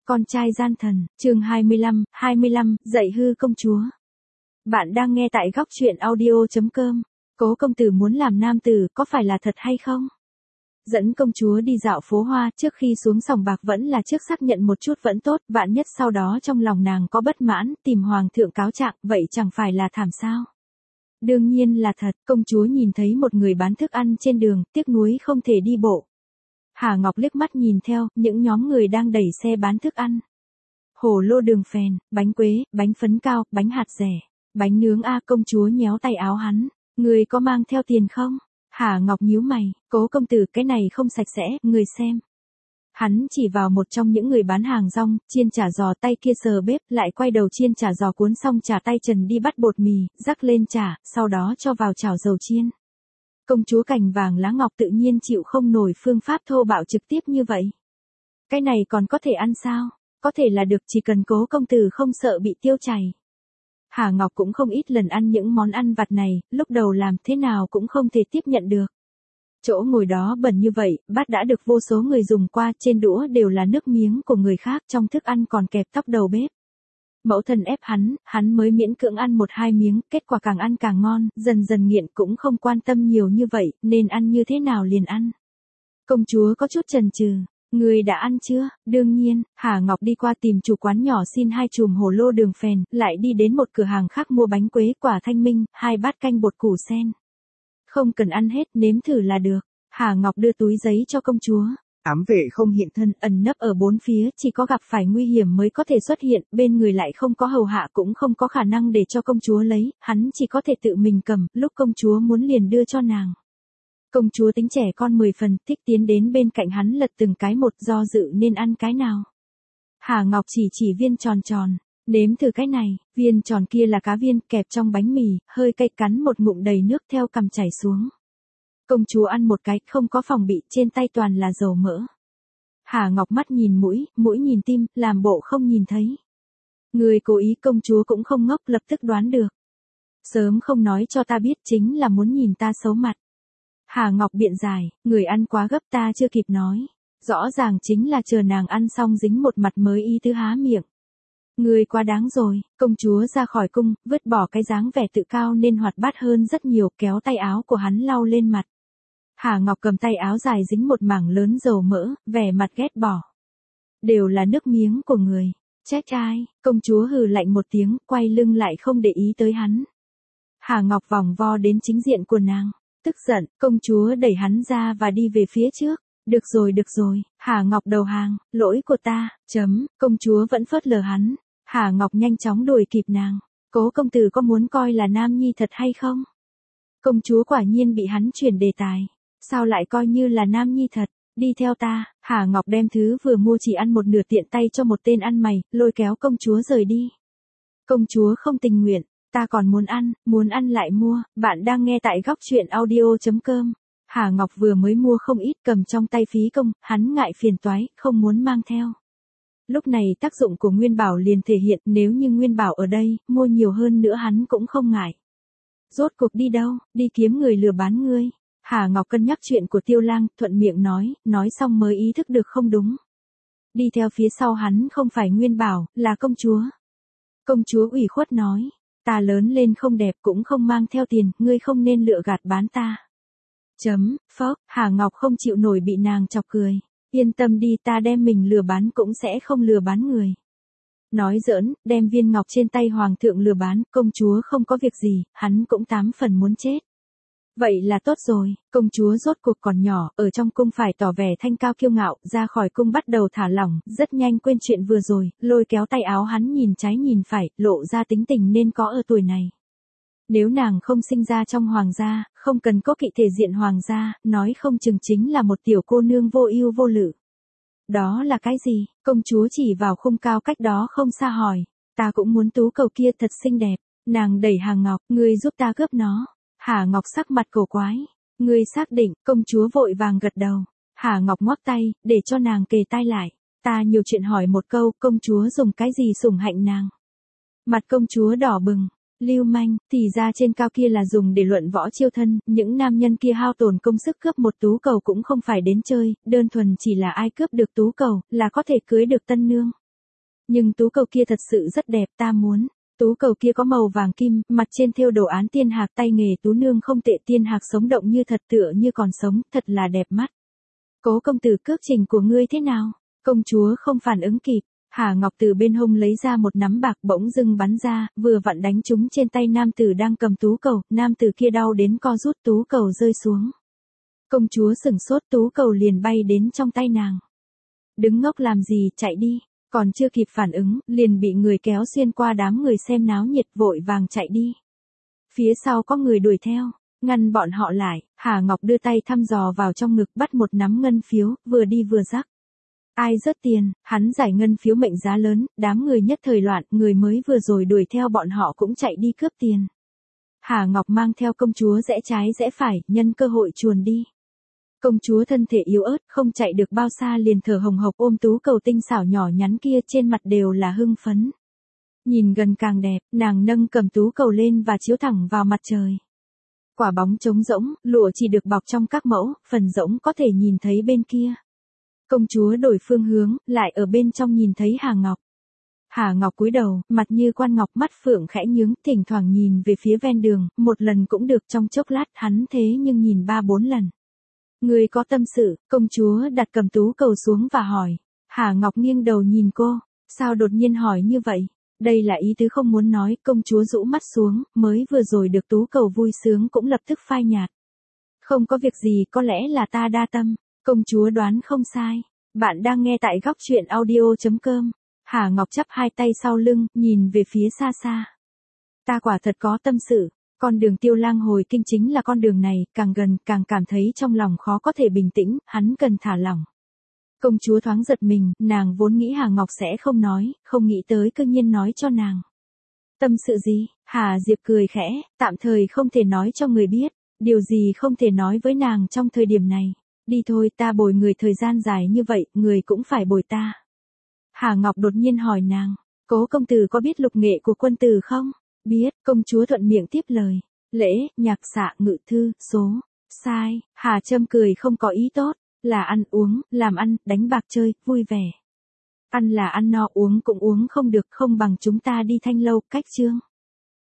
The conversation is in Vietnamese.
Con trai gian thần, chương 25, dạy hư công chúa. Bạn đang nghe tại góc truyện audio.com. Cố công tử muốn làm nam tử có phải là thật hay không? Dẫn công chúa đi dạo phố hoa, trước khi xuống sòng bạc vẫn là trước xác nhận một chút vẫn tốt, vạn nhất sau đó trong lòng nàng có bất mãn, tìm hoàng thượng cáo trạng, vậy chẳng phải là thảm sao? Đương nhiên là thật, công chúa nhìn thấy một người bán thức ăn trên đường, tiếc nuối không thể đi bộ. Hà Ngọc liếc mắt nhìn theo, những nhóm người đang đẩy xe bán thức ăn. Hổ lô đường phèn, bánh quế, bánh phấn cao, bánh hạt dẻ, bánh nướng công chúa nhéo tay áo hắn. Người có mang theo tiền không? Hà Ngọc nhíu mày, cố công tử cái này không sạch sẽ, người xem. Hắn chỉ vào một trong những người bán hàng rong, chiên chả giò, tay kia sờ bếp, lại quay đầu chiên chả giò cuốn xong chả tay trần đi bắt bột mì, rắc lên chả, sau đó cho vào chảo dầu chiên. Công chúa cành vàng lá ngọc tự nhiên chịu không nổi phương pháp thô bạo trực tiếp như vậy. Cái này còn có thể ăn sao? Có thể là được, chỉ cần cố công tử không sợ bị tiêu chảy. Hà Ngọc cũng không ít lần ăn những món ăn vặt này, lúc đầu làm thế nào cũng không thể tiếp nhận được. Chỗ ngồi đó bẩn như vậy, bát đã được vô số người dùng qua, trên đũa đều là nước miếng của người khác, trong thức ăn còn kẹp tóc đầu bếp. Mẫu thân ép hắn mới miễn cưỡng ăn 1-2 miếng, kết quả càng ăn càng ngon, dần dần nghiện, cũng không quan tâm nhiều như vậy, nên ăn như thế nào liền ăn. Công chúa có chút chần chừ, người đã ăn chưa? Đương nhiên. Hà Ngọc đi qua tìm chủ quán nhỏ xin 2 chùm hổ lô đường phèn, lại đi đến một cửa hàng khác mua bánh quế, quả thanh minh, 2 bát canh bột củ sen. Không cần ăn hết, nếm thử là được. Hà Ngọc đưa túi giấy cho công chúa. Ám vệ không hiện thân, ẩn nấp ở bốn phía, chỉ có gặp phải nguy hiểm mới có thể xuất hiện, bên người lại không có hầu hạ cũng không có khả năng để cho công chúa lấy, hắn chỉ có thể tự mình cầm, lúc công chúa muốn liền đưa cho nàng. Công chúa tính trẻ con 10 phần, thích tiến đến bên cạnh hắn lật từng cái một, do dự nên ăn cái nào. Hà Ngọc chỉ viên tròn tròn, nếm thử cái này, viên tròn kia là cá viên kẹp trong bánh mì, hơi cay, cắn một ngụm đầy nước theo cằm chảy xuống. Công chúa ăn một cái, không có phòng bị, trên tay toàn là dầu mỡ. Hà Ngọc mắt nhìn mũi nhìn tim, làm bộ không nhìn thấy. Người cố ý, công chúa cũng không ngốc, lập tức đoán được. Sớm không nói cho ta biết, chính là muốn nhìn ta xấu mặt. Hà Ngọc biện giải, người ăn quá gấp, ta chưa kịp nói. Rõ ràng chính là chờ nàng ăn xong dính một mặt mới ý tứ há miệng. Người quá đáng rồi. Công chúa ra khỏi cung, vứt bỏ cái dáng vẻ tự cao nên hoạt bát hơn rất nhiều, kéo tay áo của hắn lau lên mặt. Hà Ngọc cầm tay áo dài dính một mảng lớn dầu mỡ, vẻ mặt ghét bỏ. Đều là nước miếng của người. Trách ai? Công chúa hừ lạnh một tiếng, quay lưng lại không để ý tới hắn. Hà Ngọc vòng vo đến chính diện của nàng. Tức giận, công chúa đẩy hắn ra và đi về phía trước. Được rồi, Hà Ngọc đầu hàng, lỗi của ta, công chúa vẫn phớt lờ hắn. Hà Ngọc nhanh chóng đuổi kịp nàng. Cố công tử có muốn coi là nam nhi thật hay không? Công chúa quả nhiên bị hắn chuyển đề tài. Sao lại coi như là nam nhi thật? Đi theo ta. Hà Ngọc đem thứ vừa mua chỉ ăn một nửa tiện tay cho một tên ăn mày, lôi kéo công chúa rời đi. Công chúa không tình nguyện. Ta còn muốn ăn lại mua. Bạn đang nghe tại góc truyện audio.com. Hà Ngọc vừa mới mua không ít, cầm trong tay phí công, hắn ngại phiền toái, không muốn mang theo. Lúc này tác dụng của Nguyên Bảo liền thể hiện, nếu như Nguyên Bảo ở đây, mua nhiều hơn nữa hắn cũng không ngại. Rốt cuộc đi đâu? Đi kiếm người lừa bán ngươi. Hà Ngọc cân nhắc chuyện của Tiêu Lang, thuận miệng nói xong mới ý thức được không đúng. Đi theo phía sau hắn không phải Nguyên Bảo, là công chúa. Công chúa ủy khuất nói, ta lớn lên không đẹp cũng không mang theo tiền, ngươi không nên lựa gạt bán ta. Phốc, Hà Ngọc không chịu nổi bị nàng chọc cười. Yên tâm đi, ta đem mình lừa bán cũng sẽ không lừa bán người. Nói giỡn, đem viên ngọc trên tay hoàng thượng lừa bán, công chúa không có việc gì, hắn cũng 8 phần muốn chết. Vậy là tốt rồi, công chúa rốt cuộc còn nhỏ, ở trong cung phải tỏ vẻ thanh cao kiêu ngạo, ra khỏi cung bắt đầu thả lỏng, rất nhanh quên chuyện vừa rồi, lôi kéo tay áo hắn nhìn trái nhìn phải, lộ ra tính tình nên có ở tuổi này. Nếu nàng không sinh ra trong hoàng gia, không cần có kỵ thể diện hoàng gia, nói không chừng chính là một tiểu cô nương vô ưu vô lự. Đó là cái gì? Công chúa chỉ vào khung cao cách đó không xa hỏi. Ta cũng muốn tú cầu kia thật xinh đẹp. Nàng đẩy Hà Ngọc, ngươi giúp ta cướp nó. Hà Ngọc sắc mặt cổ quái. Ngươi xác định, công chúa vội vàng gật đầu. Hà Ngọc ngoắc tay, để cho nàng kề tai lại. Ta nhiều chuyện hỏi một câu, công chúa dùng cái gì sủng hạnh nàng? Mặt công chúa đỏ bừng. Lưu manh, thì ra trên cao kia là dùng để luận võ chiêu thân, những nam nhân kia hao tổn công sức cướp một tú cầu cũng không phải đến chơi, đơn thuần chỉ là ai cướp được tú cầu, là có thể cưới được tân nương. Nhưng tú cầu kia thật sự rất đẹp, ta muốn. Tú cầu kia có màu vàng kim, mặt trên thêu đồ án tiên hạc, tay nghề tú nương không tệ, tiên hạc sống động như thật, tựa như còn sống, thật là đẹp mắt. Cố công tử, cước trình của ngươi thế nào? Công chúa không phản ứng kịp. Hà Ngọc từ bên hông lấy ra một nắm bạc, bỗng dưng bắn ra, vừa vặn đánh trúng trên tay nam tử đang cầm tú cầu, nam tử kia đau đến co rút, tú cầu rơi xuống. Công chúa sửng sốt, tú cầu liền bay đến trong tay nàng. Đứng ngốc làm gì, chạy đi. Còn chưa kịp phản ứng, liền bị người kéo xuyên qua đám người xem náo nhiệt, vội vàng chạy đi. Phía sau có người đuổi theo, ngăn bọn họ lại. Hà Ngọc đưa tay thăm dò vào trong ngực, bắt một nắm ngân phiếu, vừa đi vừa rắc. Ai rớt tiền, hắn giải ngân phiếu mệnh giá lớn, đám người nhất thời loạn, người mới vừa rồi đuổi theo bọn họ cũng chạy đi cướp tiền. Hà Ngọc mang theo công chúa rẽ trái rẽ phải, nhân cơ hội chuồn đi. Công chúa thân thể yếu ớt, không chạy được bao xa liền thở hồng hộc ôm tú cầu tinh xảo nhỏ nhắn kia, trên mặt đều là hưng phấn. Nhìn gần càng đẹp, nàng nâng cầm tú cầu lên và chiếu thẳng vào mặt trời. Quả bóng trống rỗng, lụa chỉ được bọc trong các mẫu, phần rỗng có thể nhìn thấy bên kia. Công chúa đổi phương hướng, lại ở bên trong nhìn thấy Hà Ngọc. Hà Ngọc cúi đầu, mặt như quan ngọc, mắt phượng khẽ nhướng, thỉnh thoảng nhìn về phía ven đường, một lần cũng được, trong chốc lát hắn thế nhưng nhìn 3-4 lần. Người có tâm sự, công chúa đặt cầm tú cầu xuống và hỏi. Hà Ngọc nghiêng đầu nhìn cô, sao đột nhiên hỏi như vậy? Đây là ý tứ không muốn nói, công chúa rũ mắt xuống, mới vừa rồi được tú cầu vui sướng cũng lập tức phai nhạt. Không có việc gì, có lẽ là ta đa tâm, công chúa đoán không sai. Bạn đang nghe tại góc truyện audio.com. Hà Ngọc chắp hai tay sau lưng, nhìn về phía xa xa. Ta quả thật có tâm sự. Con đường Tiêu Lang hồi kinh chính là con đường này, càng gần càng cảm thấy trong lòng khó có thể bình tĩnh, hắn cần thả lỏng. Công chúa thoáng giật mình, nàng vốn nghĩ Hà Ngọc sẽ không nói, không nghĩ tới cư nhiên nói cho nàng. Tâm sự gì? Hà Diệp cười khẽ, tạm thời không thể nói cho người biết, điều gì không thể nói với nàng trong thời điểm này. Đi thôi, ta bồi người thời gian dài như vậy, người cũng phải bồi ta. Hà Ngọc đột nhiên hỏi nàng, Cố công tử có biết lục nghệ của quân tử không? Biết, công chúa thuận miệng tiếp lời. Lễ, nhạc xạ, ngự thư, số. Sai, Hà Trâm cười không có ý tốt, là ăn uống, làm ăn, đánh bạc chơi, vui vẻ. Ăn là ăn no, uống cũng uống không được, không bằng chúng ta đi Thanh Lâu, cách chương.